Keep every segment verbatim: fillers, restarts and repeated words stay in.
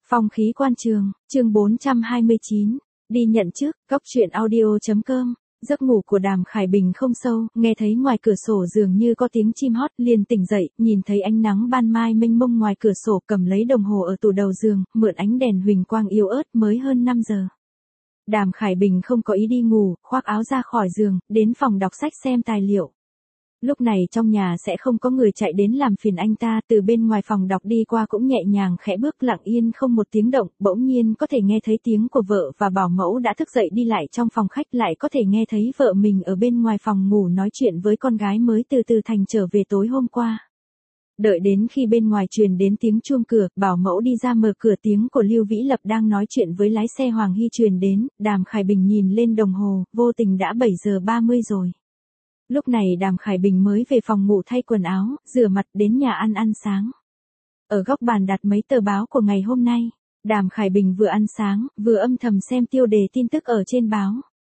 Phong khí quan trường, chương bốn trăm hai mươi chín, đi nhận trước, góc truyện audio.com. Giấc ngủ của Đàm Khải Bình không sâu, nghe thấy ngoài cửa sổ dường như có tiếng chim hót, liền tỉnh dậy, nhìn thấy ánh nắng ban mai mênh mông ngoài cửa sổ, cầm lấy đồng hồ ở tủ đầu giường, mượn ánh đèn huỳnh quang yếu ớt, mới hơn năm giờ. Đàm Khải Bình không có ý đi ngủ, khoác áo ra khỏi giường, đến phòng đọc sách xem tài liệu. Lúc này trong nhà sẽ không có người chạy đến làm phiền anh ta, từ bên ngoài phòng đọc đi qua cũng nhẹ nhàng khẽ bước lặng yên không một tiếng động, bỗng nhiên có thể nghe thấy tiếng của vợ và bảo mẫu đã thức dậy đi lại trong phòng khách, lại có thể nghe thấy vợ mình ở bên ngoài phòng ngủ nói chuyện với con gái mới từ từ thành trở về tối hôm qua. Đợi đến khi bên ngoài truyền đến tiếng chuông cửa, bảo mẫu đi ra mở cửa, tiếng của Lưu Vĩ Lập đang nói chuyện với lái xe Hoàng Hy truyền đến, Đàm Khải Bình nhìn lên đồng hồ, vô tình đã bảy giờ ba mươi rồi. Lúc này Đàm Khải Bình mới về phòng ngủ thay quần áo, rửa mặt đến nhà ăn ăn sáng. Ở góc bàn đặt mấy tờ báo của ngày hôm nay, Đàm Khải Bình vừa ăn sáng, vừa âm thầm xem tiêu đề tin tức ở trên báo.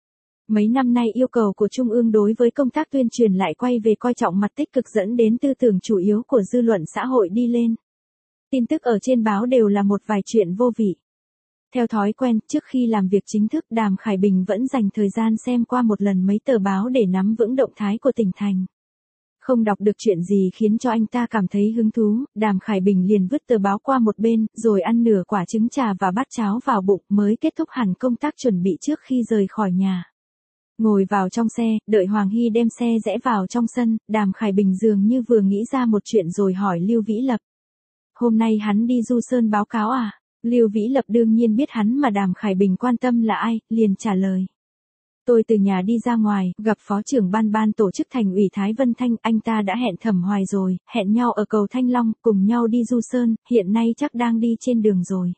Mấy năm nay yêu cầu của Trung ương đối với công tác tuyên truyền lại quay về coi trọng mặt tích cực, dẫn đến tư tưởng chủ yếu của dư luận xã hội đi lên. Tin tức ở trên báo đều là một vài chuyện vô vị. Theo thói quen, trước khi làm việc chính thức, Đàm Khải Bình vẫn dành thời gian xem qua một lần mấy tờ báo để nắm vững động thái của tỉnh thành. Không đọc được chuyện gì khiến cho anh ta cảm thấy hứng thú, Đàm Khải Bình liền vứt tờ báo qua một bên, rồi ăn nửa quả trứng trà và bát cháo vào bụng, mới kết thúc hẳn công tác chuẩn bị trước khi rời khỏi nhà. Ngồi vào trong xe, đợi Hoàng Hy đem xe rẽ vào trong sân, Đàm Khải Bình dường như vừa nghĩ ra một chuyện rồi hỏi Lưu Vĩ Lập. Hôm nay hắn đi Du Sơn báo cáo à? Lưu Vĩ Lập đương nhiên biết hắn mà Đàm Khải Bình quan tâm là ai, liền trả lời. Tôi từ nhà đi ra ngoài, gặp phó trưởng ban ban tổ chức thành ủy Thái Vân Thanh, anh ta đã hẹn Thẩm Hoài rồi, hẹn nhau ở cầu Thanh Long, cùng nhau đi Du Sơn, hiện nay chắc đang đi trên đường rồi.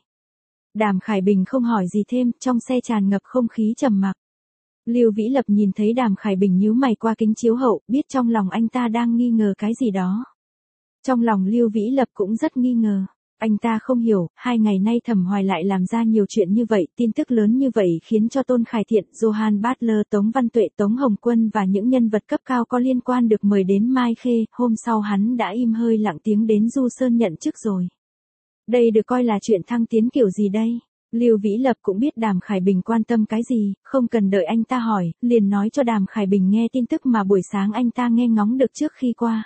Đàm Khải Bình không hỏi gì thêm, trong xe tràn ngập không khí trầm mặc. Lưu Vĩ Lập nhìn thấy Đàm Khải Bình nhíu mày qua kính chiếu hậu, biết trong lòng anh ta đang nghi ngờ cái gì đó. Trong lòng Lưu Vĩ Lập cũng rất nghi ngờ. Anh ta không hiểu, hai ngày nay Thẩm Hoài lại làm ra nhiều chuyện như vậy, tin tức lớn như vậy khiến cho Tôn Khải Thiện, Johan Butler, Tống Văn Tuệ, Tống Hồng Quân và những nhân vật cấp cao có liên quan được mời đến Mai Khê, hôm sau hắn đã im hơi lặng tiếng đến Du Sơn nhận chức rồi. Đây được coi là chuyện thăng tiến kiểu gì đây? Lưu Vĩ Lập cũng biết Đàm Khải Bình quan tâm cái gì, không cần đợi anh ta hỏi, liền nói cho Đàm Khải Bình nghe tin tức mà buổi sáng anh ta nghe ngóng được trước khi qua.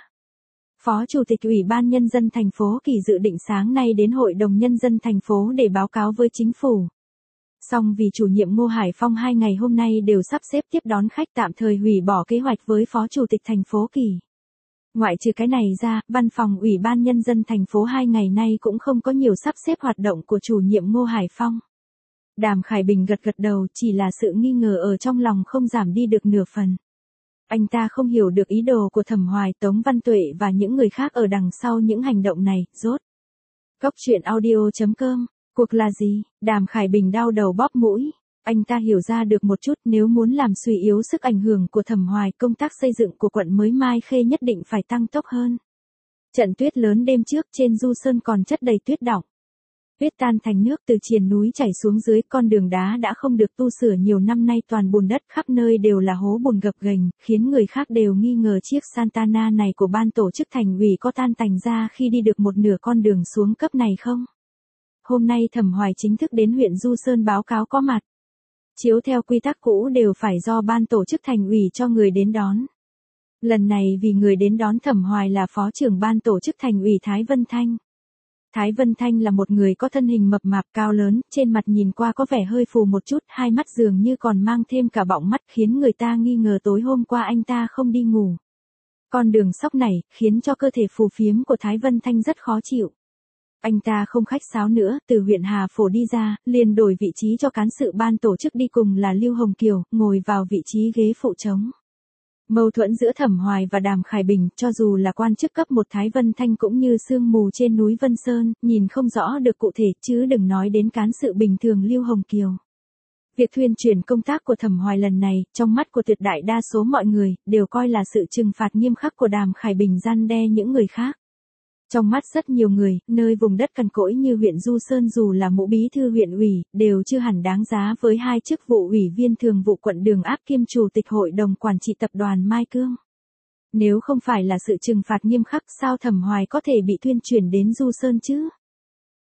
Phó Chủ tịch Ủy ban Nhân dân thành phố Kỳ dự định sáng nay đến Hội đồng Nhân dân thành phố để báo cáo với chính phủ. Song vì chủ nhiệm Ngô Hải Phong hai ngày hôm nay đều sắp xếp tiếp đón khách, tạm thời hủy bỏ kế hoạch với Phó Chủ tịch thành phố Kỳ. Ngoại trừ cái này ra, văn phòng Ủy ban Nhân dân thành phố hai ngày nay cũng không có nhiều sắp xếp hoạt động của chủ nhiệm Ngô Hải Phong. Đàm Khải Bình gật gật đầu, chỉ là sự nghi ngờ ở trong lòng không giảm đi được nửa phần. Anh ta không hiểu được ý đồ của Thẩm Hoài, Tống Văn Tuệ và những người khác ở đằng sau những hành động này, rốt. Góc truyện audio.com, cuộc là gì? Đàm Khải Bình đau đầu bóp mũi. Anh ta hiểu ra được một chút, nếu muốn làm suy yếu sức ảnh hưởng của Thẩm Hoài, công tác xây dựng của quận mới Mai Khê nhất định phải tăng tốc hơn. Trận tuyết lớn đêm trước trên Du Sơn còn chất đầy tuyết đọng. Tuyết tan thành nước từ triền núi chảy xuống dưới, con đường đá đã không được tu sửa nhiều năm nay toàn bùn đất, khắp nơi đều là hố bùn gập ghềnh, khiến người khác đều nghi ngờ chiếc Santana này của ban tổ chức thành ủy có tan tành ra khi đi được một nửa con đường xuống cấp này không. Hôm nay Thẩm Hoài chính thức đến huyện Du Sơn báo cáo có mặt. Chiếu theo quy tắc cũ đều phải do ban tổ chức thành ủy cho người đến đón. Lần này vì người đến đón Thẩm Hoài là phó trưởng ban tổ chức thành ủy Thái Vân Thanh. Thái Vân Thanh là một người có thân hình mập mạp cao lớn, trên mặt nhìn qua có vẻ hơi phù một chút, hai mắt dường như còn mang thêm cả bọng mắt, khiến người ta nghi ngờ tối hôm qua anh ta không đi ngủ. Con đường sóc này, khiến cho cơ thể phù phiếm của Thái Vân Thanh rất khó chịu. Anh ta không khách sáo nữa, từ huyện Hà Phổ đi ra, liền đổi vị trí cho cán sự ban tổ chức đi cùng là Lưu Hồng Kiều, ngồi vào vị trí ghế phụ trống. Mâu thuẫn giữa Thẩm Hoài và Đàm Khải Bình, cho dù là quan chức cấp một Thái Vân Thanh cũng như sương mù trên núi Vân Sơn, nhìn không rõ được cụ thể, chứ đừng nói đến cán sự bình thường Lưu Hồng Kiều. Việc thuyên truyền công tác của Thẩm Hoài lần này, trong mắt của tuyệt đại đa số mọi người, đều coi là sự trừng phạt nghiêm khắc của Đàm Khải Bình răn đe những người khác. Trong mắt rất nhiều người, nơi vùng đất cằn cỗi như huyện Du Sơn dù là mũ bí thư huyện ủy, đều chưa hẳn đáng giá với hai chức vụ ủy viên thường vụ quận Đường Áp kiêm chủ tịch hội đồng quản trị tập đoàn Mai Cương. Nếu không phải là sự trừng phạt nghiêm khắc, sao Thẩm Hoài có thể bị tuyên truyền đến Du Sơn chứ?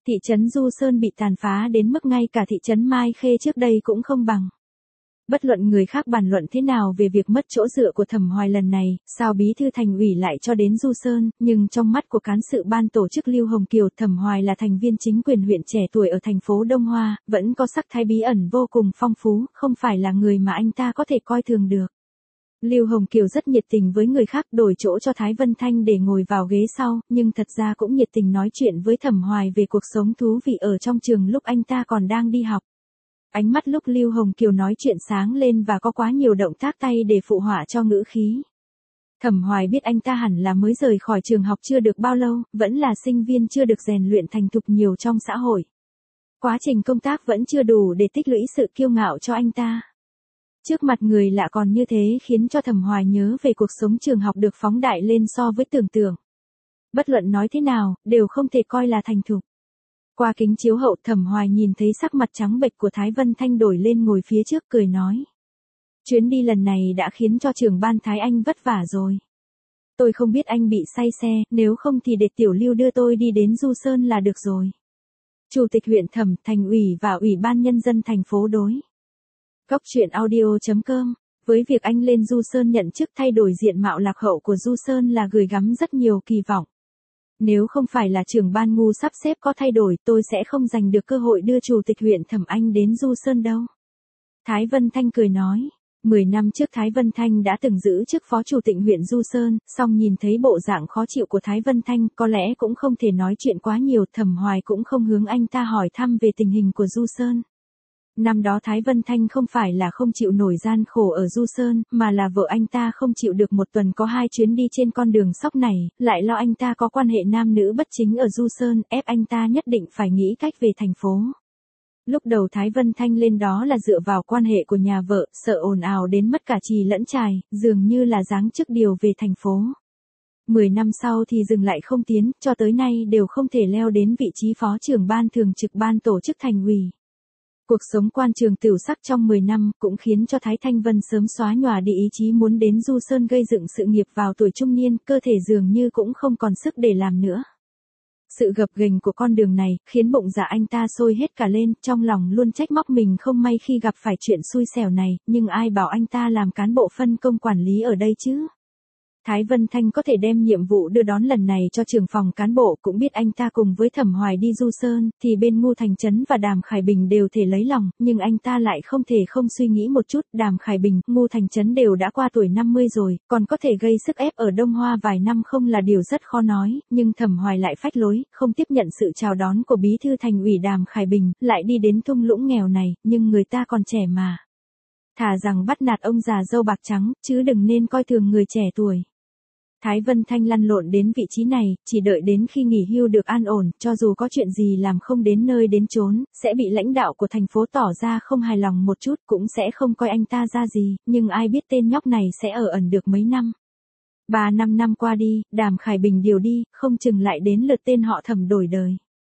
Thị trấn Du Sơn bị tàn phá đến mức ngay cả thị trấn Mai Khê trước đây cũng không bằng. Bất luận người khác bàn luận thế nào về việc mất chỗ dựa của Thẩm Hoài lần này, sao bí thư thành ủy lại cho đến Du Sơn, nhưng trong mắt của cán sự ban tổ chức Lưu Hồng Kiều, Thẩm Hoài là thành viên chính quyền huyện trẻ tuổi ở thành phố Đông Hoa, vẫn có sắc thái bí ẩn vô cùng phong phú, không phải là người mà anh ta có thể coi thường được. Lưu Hồng Kiều rất nhiệt tình với người khác, đổi chỗ cho Thái Vân Thanh để ngồi vào ghế sau, nhưng thật ra cũng nhiệt tình nói chuyện với Thẩm Hoài về cuộc sống thú vị ở trong trường lúc anh ta còn đang đi học. Ánh mắt lúc Lưu Hồng Kiều nói chuyện sáng lên và có quá nhiều động tác tay để phụ họa cho ngữ khí. Thẩm Hoài biết anh ta hẳn là mới rời khỏi trường học chưa được bao lâu, vẫn là sinh viên chưa được rèn luyện thành thục nhiều trong xã hội. Quá trình công tác vẫn chưa đủ để tích lũy sự kiêu ngạo cho anh ta. Trước mặt người lạ còn như thế khiến cho Thẩm Hoài nhớ về cuộc sống trường học được phóng đại lên so với tưởng tượng. Bất luận nói thế nào, đều không thể coi là thành thục. Qua kính chiếu hậu, Thẩm Hoài nhìn thấy sắc mặt trắng bệch của Thái Vân Thanh đổi lên ngồi phía trước cười nói. Chuyến đi lần này đã khiến cho trưởng ban Thái Anh vất vả rồi. Tôi không biết anh bị say xe, nếu không thì để Tiểu Lưu đưa tôi đi đến Du Sơn là được rồi. Chủ tịch huyện Thẩm, thành ủy và ủy ban nhân dân thành phố đối. Góc truyện audio chấm com. Với việc anh lên Du Sơn nhận chức thay đổi diện mạo lạc hậu của Du Sơn là gửi gắm rất nhiều kỳ vọng. Nếu không phải là trưởng ban ngu sắp xếp có thay đổi, tôi sẽ không giành được cơ hội đưa chủ tịch huyện Thẩm Anh đến Du Sơn đâu. Thái Vân Thanh cười nói. Mười năm trước Thái Vân Thanh đã từng giữ chức phó chủ tịch huyện Du Sơn, song nhìn thấy bộ dạng khó chịu của Thái Vân Thanh, có lẽ cũng không thể nói chuyện quá nhiều, Thẩm Hoài cũng không hướng anh ta hỏi thăm về tình hình của Du Sơn. Năm đó Thái Vân Thanh không phải là không chịu nổi gian khổ ở Du Sơn, mà là vợ anh ta không chịu được một tuần có hai chuyến đi trên con đường sóc này, lại lo anh ta có quan hệ nam nữ bất chính ở Du Sơn, ép anh ta nhất định phải nghĩ cách về thành phố. Lúc đầu Thái Vân Thanh lên đó là dựa vào quan hệ của nhà vợ, sợ ồn ào đến mất cả trì lẫn trài, dường như là giáng chức điều về thành phố. Mười năm sau thì dừng lại không tiến, cho tới nay đều không thể leo đến vị trí phó trưởng ban thường trực ban tổ chức thành ủy. Cuộc sống quan trường tửu sắc trong mười năm cũng khiến cho Thái Thanh Vân sớm xóa nhòa đi ý chí muốn đến Du Sơn gây dựng sự nghiệp vào tuổi trung niên, cơ thể dường như cũng không còn sức để làm nữa. Sự gập ghềnh của con đường này khiến bụng dạ anh ta sôi hết cả lên, trong lòng luôn trách móc mình không may khi gặp phải chuyện xui xẻo này, nhưng ai bảo anh ta làm cán bộ phân công quản lý ở đây chứ? Thái Vân Thanh có thể đem nhiệm vụ đưa đón lần này cho trưởng phòng cán bộ, cũng biết anh ta cùng với Thẩm Hoài đi Du Sơn, thì bên Ngô Thành Trấn và Đàm Khải Bình đều thể lấy lòng, nhưng anh ta lại không thể không suy nghĩ một chút, Đàm Khải Bình, Ngô Thành Trấn đều đã qua tuổi năm mươi rồi, còn có thể gây sức ép ở Đông Hoa vài năm không là điều rất khó nói, nhưng Thẩm Hoài lại phách lối, không tiếp nhận sự chào đón của bí thư thành ủy Đàm Khải Bình, lại đi đến thung lũng nghèo này, nhưng người ta còn trẻ mà. Thà rằng bắt nạt ông già râu bạc trắng, chứ đừng nên coi thường người trẻ tuổi. Thái Vân Thanh lăn lộn đến vị trí này, chỉ đợi đến khi nghỉ hưu được an ổn, cho dù có chuyện gì làm không đến nơi đến chốn, sẽ bị lãnh đạo của thành phố tỏ ra không hài lòng một chút, cũng sẽ không coi anh ta ra gì, nhưng ai biết tên nhóc này sẽ ở ẩn được mấy năm. Ba năm năm qua đi, Đàm Khải Bình điều đi, không chừng lại đến lượt tên họ Thẩm đổi đời.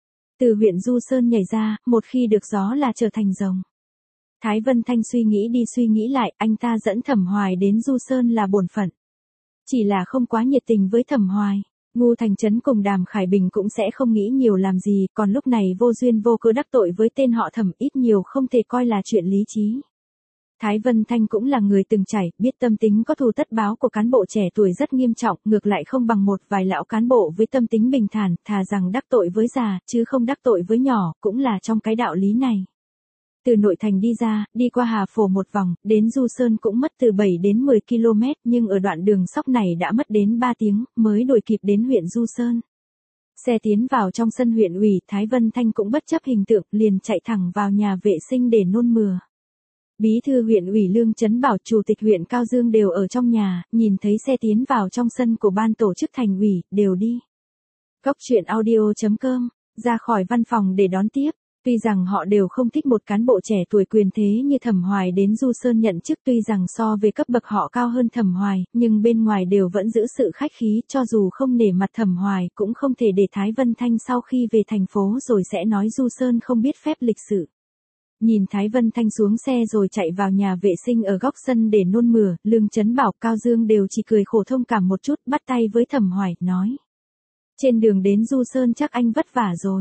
Từ huyện Du Sơn nhảy ra, một khi được gió là trở thành rồng. Thái Vân Thanh suy nghĩ đi suy nghĩ lại, anh ta dẫn Thẩm Hoài đến Du Sơn là bổn phận. Chỉ là không quá nhiệt tình với Thẩm Hoài. Ngô Thành Trấn cùng Đàm Khải Bình cũng sẽ không nghĩ nhiều làm gì, còn lúc này vô duyên vô cớ đắc tội với tên họ Thẩm ít nhiều không thể coi là chuyện lý trí. Thái Vân Thanh cũng là người từng trải, biết tâm tính có thù tất báo của cán bộ trẻ tuổi rất nghiêm trọng, ngược lại không bằng một vài lão cán bộ với tâm tính bình thản, thà rằng đắc tội với già, chứ không đắc tội với nhỏ, cũng là trong cái đạo lý này. Từ nội thành đi ra, đi qua Hà Phổ một vòng, đến Du Sơn cũng mất từ bảy đến mười ki lô mét, nhưng ở đoạn đường sóc này đã mất đến ba tiếng, mới đuổi kịp đến huyện Du Sơn. Xe tiến vào trong sân huyện ủy, Thái Vân Thanh cũng bất chấp hình tượng, liền chạy thẳng vào nhà vệ sinh để nôn mửa. Bí thư huyện ủy Lương Trấn Bảo, chủ tịch huyện Cao Dương đều ở trong nhà, nhìn thấy xe tiến vào trong sân của ban tổ chức thành ủy, đều đi. Góc truyện audio chấm com, ra khỏi văn phòng để đón tiếp. Tuy rằng họ đều không thích một cán bộ trẻ tuổi quyền thế như Thẩm Hoài đến Du Sơn nhận chức, tuy rằng so về cấp bậc họ cao hơn Thẩm Hoài, nhưng bên ngoài đều vẫn giữ sự khách khí, cho dù không nể mặt Thẩm Hoài cũng không thể để Thái Vân Thanh sau khi về thành phố rồi sẽ nói Du Sơn không biết phép lịch sự. Nhìn Thái Vân Thanh xuống xe rồi chạy vào nhà vệ sinh ở góc sân để nôn mửa, Lương Trấn Bảo, Cao Dương đều chỉ cười khổ thông cảm một chút, bắt tay với Thẩm Hoài, nói. Trên đường đến Du Sơn chắc anh vất vả rồi.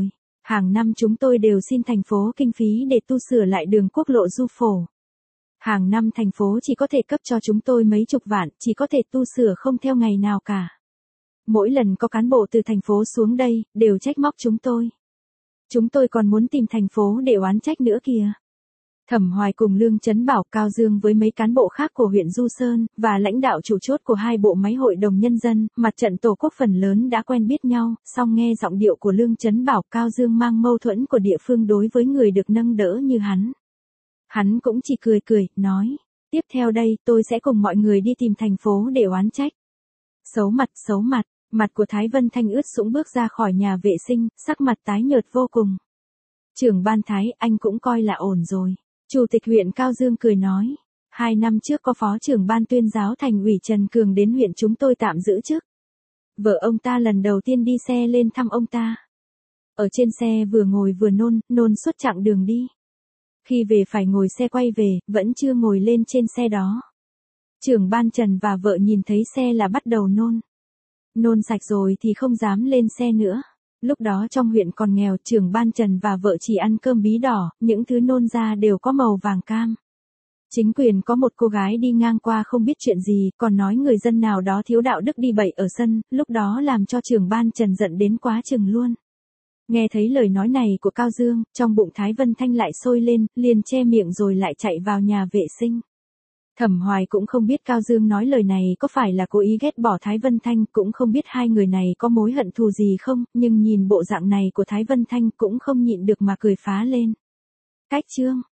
Hàng năm chúng tôi đều xin thành phố kinh phí để tu sửa lại đường quốc lộ Du Phổ. Hàng năm thành phố chỉ có thể cấp cho chúng tôi mấy chục vạn, chỉ có thể tu sửa không theo ngày nào cả. Mỗi lần có cán bộ từ thành phố xuống đây, đều trách móc chúng tôi. Chúng tôi còn muốn tìm thành phố để oán trách nữa kìa. Thẩm Hoài cùng Lương Chấn Bảo, Cao Dương với mấy cán bộ khác của huyện Du Sơn, và lãnh đạo chủ chốt của hai bộ máy hội đồng nhân dân, mặt trận tổ quốc phần lớn đã quen biết nhau, song nghe giọng điệu của Lương Chấn Bảo, Cao Dương mang mâu thuẫn của địa phương đối với người được nâng đỡ như hắn. Hắn cũng chỉ cười cười, nói, tiếp theo đây tôi sẽ cùng mọi người đi tìm thành phố để oán trách. Xấu mặt, xấu mặt, mặt của Thái Vân Thanh ướt sũng bước ra khỏi nhà vệ sinh, sắc mặt tái nhợt vô cùng. Trưởng ban Thái, anh cũng coi là ổn rồi. Chủ tịch huyện Cao Dương cười nói, hai năm trước có phó trưởng ban tuyên giáo thành ủy Trần Cường đến huyện chúng tôi tạm giữ chức. Vợ ông ta lần đầu tiên đi xe lên thăm ông ta. Ở trên xe vừa ngồi vừa nôn, nôn suốt chặng đường đi. Khi về phải ngồi xe quay về, vẫn chưa ngồi lên trên xe đó. Trưởng ban Trần và vợ nhìn thấy xe là bắt đầu nôn. Nôn sạch rồi thì không dám lên xe nữa. Lúc đó trong huyện còn nghèo, trưởng ban Trần và vợ chỉ ăn cơm bí đỏ, những thứ nôn ra đều có màu vàng cam. Chính quyền có một cô gái đi ngang qua không biết chuyện gì, còn nói người dân nào đó thiếu đạo đức đi bậy ở sân, lúc đó làm cho trưởng ban Trần giận đến quá chừng luôn. Nghe thấy lời nói này của Cao Dương, trong bụng Thái Vân Thanh lại sôi lên, liền che miệng rồi lại chạy vào nhà vệ sinh. Thẩm Hoài cũng không biết Cao Dương nói lời này có phải là cố ý ghét bỏ Thái Vân Thanh, cũng không biết hai người này có mối hận thù gì không, nhưng nhìn bộ dạng này của Thái Vân Thanh cũng không nhịn được mà cười phá lên. Cách chương